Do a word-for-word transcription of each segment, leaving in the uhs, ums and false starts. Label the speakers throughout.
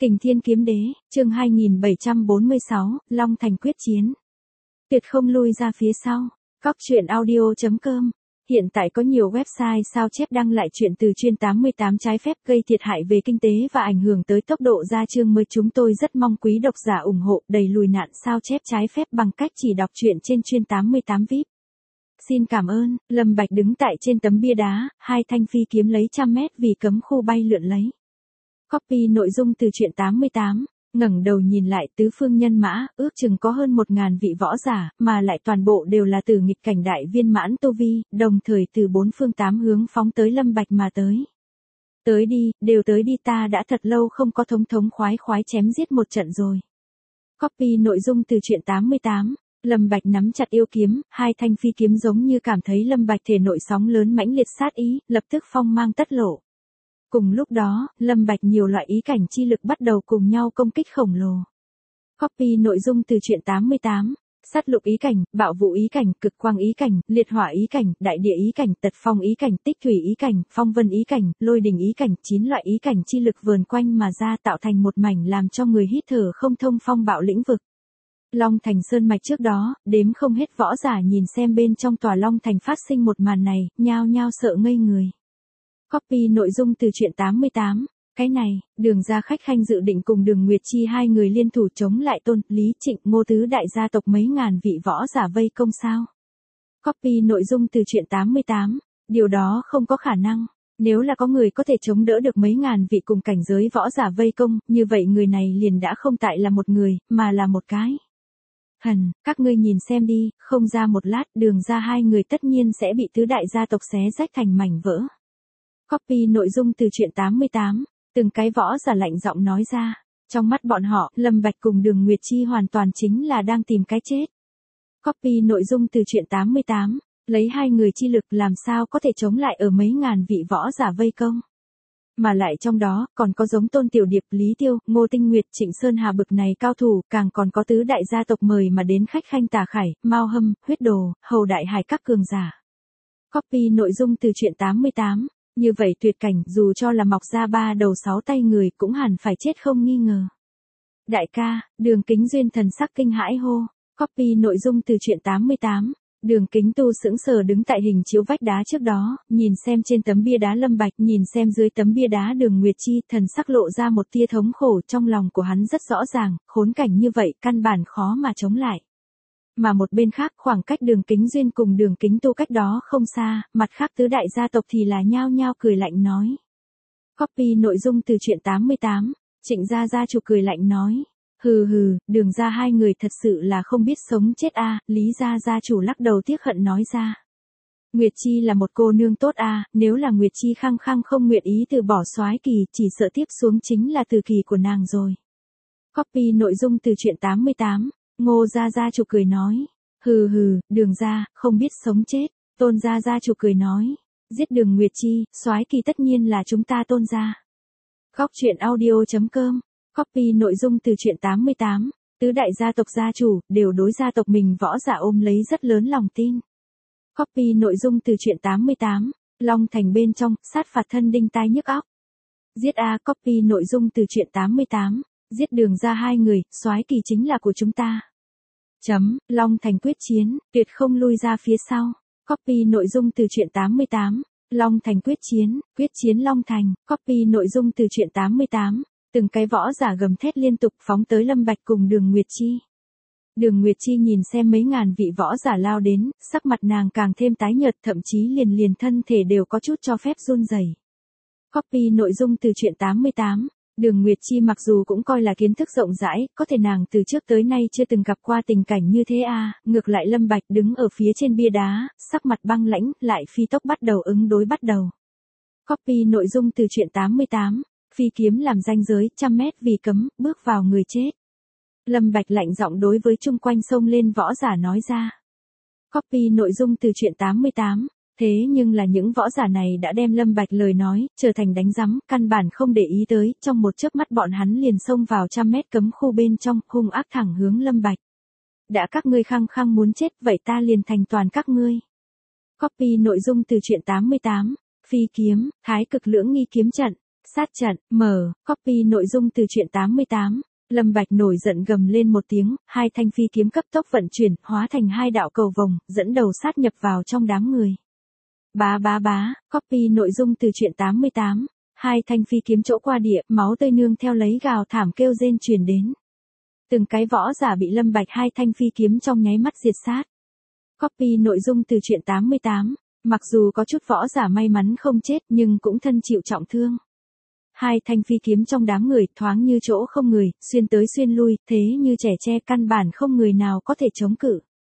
Speaker 1: Kình Thiên Kiếm Đế, chương hai nghìn bảy trăm bốn mươi sáu, Long Thành quyết chiến. Tuyệt không lui ra phía sau. Cóc truyện audio chấm com. Hiện tại có nhiều website sao chép đăng lại chuyện từ chuyên tám mươi tám trái phép gây thiệt hại về kinh tế và ảnh hưởng tới tốc độ ra chương mới. Chúng tôi rất mong quý độc giả ủng hộ đẩy lùi nạn sao chép trái phép bằng cách chỉ đọc truyện trên chuyên tám mươi tám vi ai pi. Xin cảm ơn. Lâm Bạch đứng tại trên tấm bia đá, hai thanh phi kiếm lấy trăm mét vì cấm khu bay lượn lấy. Copy nội dung từ truyện tám mươi tám, ngẩng đầu nhìn lại tứ phương nhân mã, ước chừng có hơn một ngàn vị võ giả, mà lại toàn bộ đều là từ nghịch cảnh đại viên mãn tu vi, đồng thời từ bốn phương tám hướng phóng tới Lâm Bạch mà tới. Tới đi, đều tới đi, ta đã thật lâu không có thống thống khoái khoái chém giết một trận rồi. Copy nội dung từ truyện tám mươi tám. Lâm Bạch nắm chặt yêu kiếm, hai thanh phi kiếm giống như cảm thấy Lâm Bạch thể nội sóng lớn mãnh liệt sát ý, lập tức phong mang tất lộ. Cùng lúc đó, Lâm Bạch nhiều loại ý cảnh chi lực bắt đầu cùng nhau công kích khổng lồ. Copy nội dung từ truyện tám mươi tám. Sát lục ý cảnh, bạo vũ ý cảnh, cực quang ý cảnh, liệt hỏa ý cảnh, đại địa ý cảnh, tật phong ý cảnh, tích thủy ý cảnh, phong vân ý cảnh, lôi đình ý cảnh, chín loại ý cảnh chi lực vờn quanh mà ra tạo thành một mảnh làm cho người hít thở không thông phong bạo lĩnh vực. Long Thành sơn mạch trước đó, đếm không hết võ giả nhìn xem bên trong tòa Long Thành phát sinh một màn này, nhao nhao sợ ngây người. Copy nội dung từ truyện tám mươi tám. Cái này, Đường gia khách khanh dự định cùng Đường Nguyệt Chi hai người liên thủ chống lại Tôn, Lý, Trịnh, Ngô tứ đại gia tộc mấy ngàn vị võ giả vây công sao? Copy nội dung từ truyện tám mươi tám. Điều đó không có khả năng. Nếu là có người có thể chống đỡ được mấy ngàn vị cùng cảnh giới võ giả vây công, như vậy người này liền đã không tại là một người, mà là một cái. Hần, các ngươi nhìn xem đi, không ra một lát, Đường gia hai người tất nhiên sẽ bị tứ đại gia tộc xé rách thành mảnh vỡ. Copy nội dung từ truyện tám mươi tám, từng cái võ giả lạnh giọng nói ra, trong mắt bọn họ, Lâm Bạch cùng Đường Nguyệt Chi hoàn toàn chính là đang tìm cái chết. Copy nội dung từ truyện tám mươi tám, lấy hai người chi lực làm sao có thể chống lại ở mấy ngàn vị võ giả vây công. Mà lại trong đó, còn có giống Tôn Tiểu Điệp, Lý Tiêu, Ngô Tinh Nguyệt, Trịnh Sơn Hà bực này cao thủ, càng còn có tứ đại gia tộc mời mà đến khách khanh Tà Khải, Mao Hâm, Huyết Đồ, Hầu Đại Hải các cường giả. Copy nội dung từ truyện tám mươi tám. Như vậy tuyệt cảnh, dù cho là mọc ra ba đầu sáu tay người cũng hẳn phải chết không nghi ngờ. Đại ca, Đường Kính Duyên thần sắc kinh hãi hô. Copy nội dung từ truyện tám mươi tám. Đường Kính Tu sững sờ đứng tại hình chiếu vách đá trước đó, nhìn xem trên tấm bia đá Lâm Bạch, nhìn xem dưới tấm bia đá Đường Nguyệt Chi, thần sắc lộ ra một tia thống khổ. Trong lòng của hắn rất rõ ràng, khốn cảnh như vậy căn bản khó mà chống lại. Mà một bên khác, khoảng cách Đường Kính Duyên cùng Đường Kính Tu cách đó không xa, mặt khác tứ đại gia tộc thì là nhao nhao cười lạnh nói. Copy nội dung từ truyện tám mươi tám. Trịnh gia gia chủ cười lạnh nói. Hừ hừ, Đường gia hai người thật sự là không biết sống chết a. Lý gia gia chủ lắc đầu tiếc hận nói ra. Nguyệt Chi là một cô nương tốt a, nếu là Nguyệt Chi khăng khăng không nguyện ý từ bỏ soái kỳ, chỉ sợ tiếp xuống chính là từ kỳ của nàng rồi. Copy nội dung từ truyện tám mươi tám. Ngô gia gia chủ cười nói. Hừ hừ, Đường gia, không biết sống chết. Tôn gia gia chủ cười nói. Giết Đường Nguyệt Chi, soái kỳ tất nhiên là chúng ta Tôn gia. Cóc truyện audio chấm com. Copy nội dung từ truyện tám mươi tám. Tứ đại gia tộc gia chủ, đều đối gia tộc mình võ giả ôm lấy rất lớn lòng tin. Copy nội dung từ truyện tám mươi tám. Long Thành bên trong, sát phạt thân đinh tai nhức óc. Giết a. Copy nội dung từ truyện tám mươi tám. Giết Đường gia hai người, soái kỳ chính là của chúng ta. Chấm, Long Thành quyết chiến, tuyệt không lui ra phía sau. Copy nội dung từ truyện tám mươi tám. Long Thành quyết chiến, quyết chiến Long Thành. Copy nội dung từ truyện tám mươi tám. Từng cái võ giả gầm thét liên tục phóng tới Lâm Bạch cùng Đường Nguyệt Chi. Đường Nguyệt Chi nhìn xem mấy ngàn vị võ giả lao đến, sắc mặt nàng càng thêm tái nhợt, thậm chí liền liền thân thể đều có chút cho phép run rẩy. Copy nội dung từ truyện tám mươi tám. Đường Nguyệt Chi mặc dù cũng coi là kiến thức rộng rãi, có thể nàng từ trước tới nay chưa từng gặp qua tình cảnh như thế a. Ngược lại Lâm Bạch đứng ở phía trên bia đá, sắc mặt băng lãnh, lại phi tốc bắt đầu ứng đối bắt đầu. Copy nội dung từ truyện tám mươi tám. Phi kiếm làm ranh giới, trăm mét vì cấm, bước vào người chết. Lâm Bạch lạnh giọng đối với chung quanh xông lên võ giả nói ra. Copy nội dung từ truyện tám mươi tám. Thế nhưng là những võ giả này đã đem Lâm Bạch lời nói, trở thành đánh rắm, căn bản không để ý tới, trong một chớp mắt bọn hắn liền xông vào trăm mét cấm khu bên trong, hung ác thẳng hướng Lâm Bạch. Đã các ngươi khăng khăng muốn chết, vậy ta liền thành toàn các ngươi. Copy nội dung từ truyện tám mươi tám. Phi kiếm, thái cực lưỡng nghi kiếm trận. Sát trận, mở, copy nội dung từ truyện tám mươi tám. Lâm Bạch nổi giận gầm lên một tiếng, hai thanh phi kiếm cấp tốc vận chuyển, hóa thành hai đạo cầu vồng, dẫn đầu sát nhập vào trong đám người. Bá bá bá, copy nội dung từ truyện tám mươi tám. Hai thanh phi kiếm chỗ qua địa, máu tươi nương theo lấy gào thảm kêu rên truyền đến. Từng cái võ giả bị Lâm Bạch hai thanh phi kiếm trong nháy mắt diệt sát. Copy nội dung từ truyện tám mươi tám. Mặc dù có chút võ giả may mắn không chết nhưng cũng thân chịu trọng thương. Hai thanh phi kiếm trong đám người thoáng như chỗ không người, xuyên tới xuyên lui, thế như trẻ tre căn bản không người nào có thể chống cự.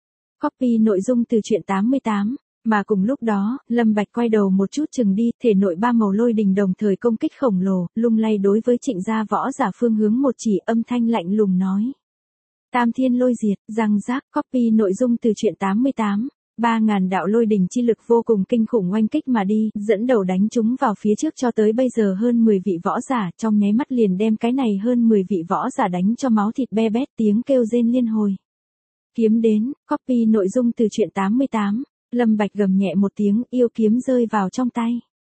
Speaker 1: Copy nội dung từ truyện tám mươi tám. Mà cùng lúc đó, Lâm Bạch quay đầu một chút chừng đi, thể nội ba màu lôi đình đồng thời công kích khổng lồ, lung lay đối với Trịnh gia võ giả phương hướng một chỉ, âm thanh lạnh lùng nói. Tam thiên lôi diệt, răng rác, copy nội dung từ truyện tám mươi tám. Ba ngàn đạo lôi đình chi lực vô cùng kinh khủng oanh kích mà đi, dẫn đầu đánh chúng vào phía trước cho tới bây giờ hơn mười vị võ giả, trong nháy mắt liền đem cái này hơn mười vị võ giả đánh cho máu thịt be bét, tiếng kêu rên liên hồi. Kiếm đến, copy nội dung từ truyện tám mươi tám. Lâm Bạch gầm nhẹ một tiếng, yêu kiếm rơi vào trong tay.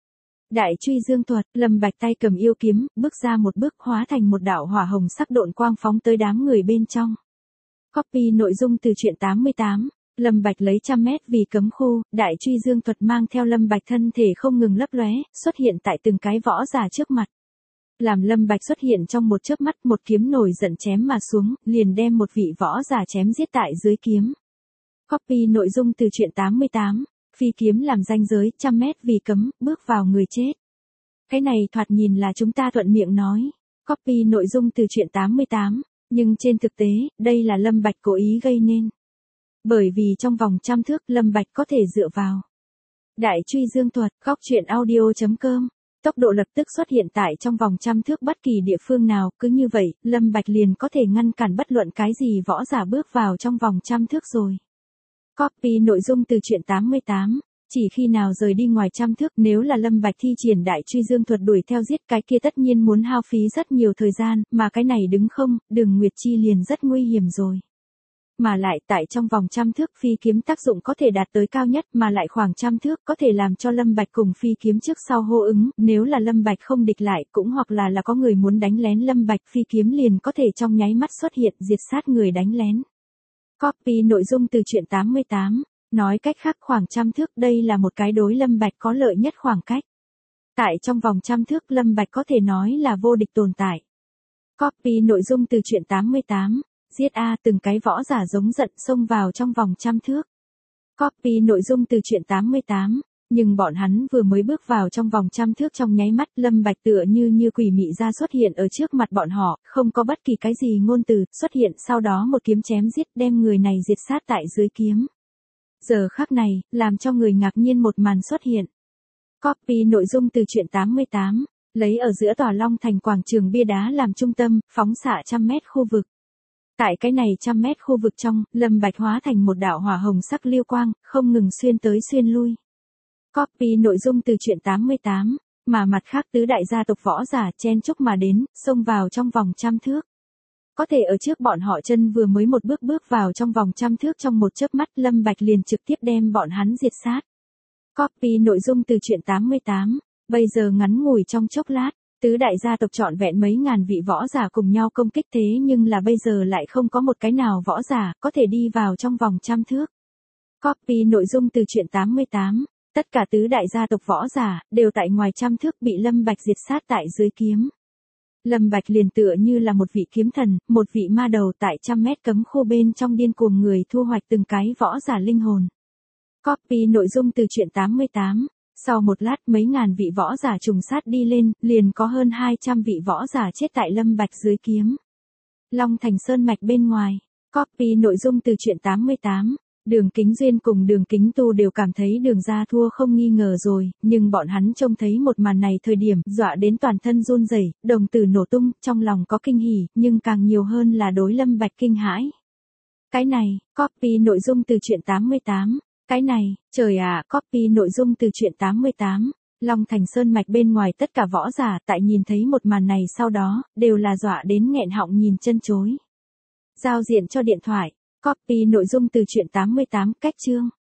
Speaker 1: Đại truy dương thuật, Lâm Bạch tay cầm yêu kiếm, bước ra một bước hóa thành một đạo hỏa hồng sắc độn quang phóng tới đám người bên trong. Copy nội dung từ truyện tám mươi tám. Lâm Bạch lấy trăm mét vì cấm khu, đại truy dương thuật mang theo Lâm Bạch thân thể không ngừng lấp lóe, xuất hiện tại từng cái võ giả trước mặt. Làm Lâm Bạch xuất hiện trong một chớp mắt, một kiếm nổi giận chém mà xuống, liền đem một vị võ giả chém giết tại dưới kiếm. Copy nội dung từ truyện tám mươi tám. Phi kiếm làm ranh giới, trăm mét vì cấm, bước vào người chết. Cái này thoạt nhìn là chúng ta thuận miệng nói. Copy nội dung từ truyện tám mươi tám. Nhưng trên thực tế, đây là Lâm Bạch cố ý gây nên. Bởi vì trong vòng trăm thước Lâm Bạch có thể dựa vào đại truy dương thuật, góc truyện audio chấm com. Tốc độ lập tức xuất hiện tại trong vòng trăm thước bất kỳ địa phương nào, cứ như vậy, Lâm Bạch liền có thể ngăn cản bất luận cái gì võ giả bước vào trong vòng trăm thước rồi. Copy nội dung từ truyện tám mươi tám. Chỉ khi nào rời đi ngoài trăm thước, nếu là Lâm Bạch thi triển đại truy dương thuật đuổi theo giết cái kia tất nhiên muốn hao phí rất nhiều thời gian, mà cái này đứng không, Đường Nguyệt Chi liền rất nguy hiểm rồi. Mà lại tại trong vòng trăm thước phi kiếm tác dụng có thể đạt tới cao nhất, mà lại khoảng trăm thước có thể làm cho Lâm Bạch cùng phi kiếm trước sau hô ứng, nếu là Lâm Bạch không địch lại, cũng hoặc là là có người muốn đánh lén Lâm Bạch, phi kiếm liền có thể trong nháy mắt xuất hiện diệt sát người đánh lén. Copy nội dung từ truyện tám mươi tám. Nói cách khác khoảng trăm thước đây là một cái đối Lâm Bạch có lợi nhất khoảng cách. Tại trong vòng trăm thước Lâm Bạch có thể nói là vô địch tồn tại. Copy nội dung từ truyện tám mươi tám. Giết A từng cái võ giả giống giận xông vào trong vòng trăm thước. Copy nội dung từ truyện tám mươi tám. Nhưng bọn hắn vừa mới bước vào trong vòng trăm thước trong nháy mắt Lâm Bạch tựa như như quỷ mị ra xuất hiện ở trước mặt bọn họ, không có bất kỳ cái gì ngôn từ, xuất hiện sau đó một kiếm chém giết đem người này diệt sát tại dưới kiếm. Giờ khắc này, làm cho người ngạc nhiên một màn xuất hiện. Copy nội dung từ truyện tám mươi tám. Lấy ở giữa tòa Long Thành quảng trường bia đá làm trung tâm, phóng xạ trăm mét khu vực. Tại cái này trăm mét khu vực trong, Lâm Bạch hóa thành một đạo hỏa hồng sắc liêu quang, không ngừng xuyên tới xuyên lui. Copy nội dung từ truyện tám mươi tám, mà mặt khác tứ đại gia tộc võ giả chen chúc mà đến, xông vào trong vòng trăm thước. Có thể ở trước bọn họ chân vừa mới một bước bước vào trong vòng trăm thước trong một chớp mắt Lâm Bạch liền trực tiếp đem bọn hắn diệt sát. Copy nội dung từ truyện tám mươi tám, bây giờ ngắn ngủi trong chốc lát, tứ đại gia tộc trọn vẹn mấy ngàn vị võ giả cùng nhau công kích thế nhưng là bây giờ lại không có một cái nào võ giả có thể đi vào trong vòng trăm thước. Copy nội dung từ truyện tám mươi tám, tất cả tứ đại gia tộc võ giả đều tại ngoài trăm thước bị Lâm Bạch diệt sát tại dưới kiếm. Lâm Bạch liền tựa như là một vị kiếm thần, một vị ma đầu tại trăm mét cấm khu bên trong điên cuồng người thu hoạch từng cái võ giả linh hồn. Copy nội dung từ truyện tám mươi tám. Sau một lát mấy ngàn vị võ giả trùng sát đi lên, liền có hơn hai trăm vị võ giả chết tại Lâm Bạch dưới kiếm. Long Thành Sơn Mạch bên ngoài. Copy nội dung từ truyện tám mươi tám. Đường Kính Duyên cùng Đường Kính Tu đều cảm thấy Đường gia thua không nghi ngờ rồi, nhưng bọn hắn trông thấy một màn này thời điểm dọa đến toàn thân run rẩy, đồng tử nổ tung, trong lòng có kinh hỉ, nhưng càng nhiều hơn là đối Lâm Bạch kinh hãi. Cái này, copy nội dung từ truyện tám mươi tám. Cái này, trời ạ, à, copy nội dung từ truyện tám mươi tám. Long Thành Sơn Mạch bên ngoài tất cả võ giả tại nhìn thấy một màn này sau đó, đều là dọa đến nghẹn họng nhìn chân chối. Giao diện cho điện thoại. Copy nội dung từ truyện tám mươi tám, cách chương.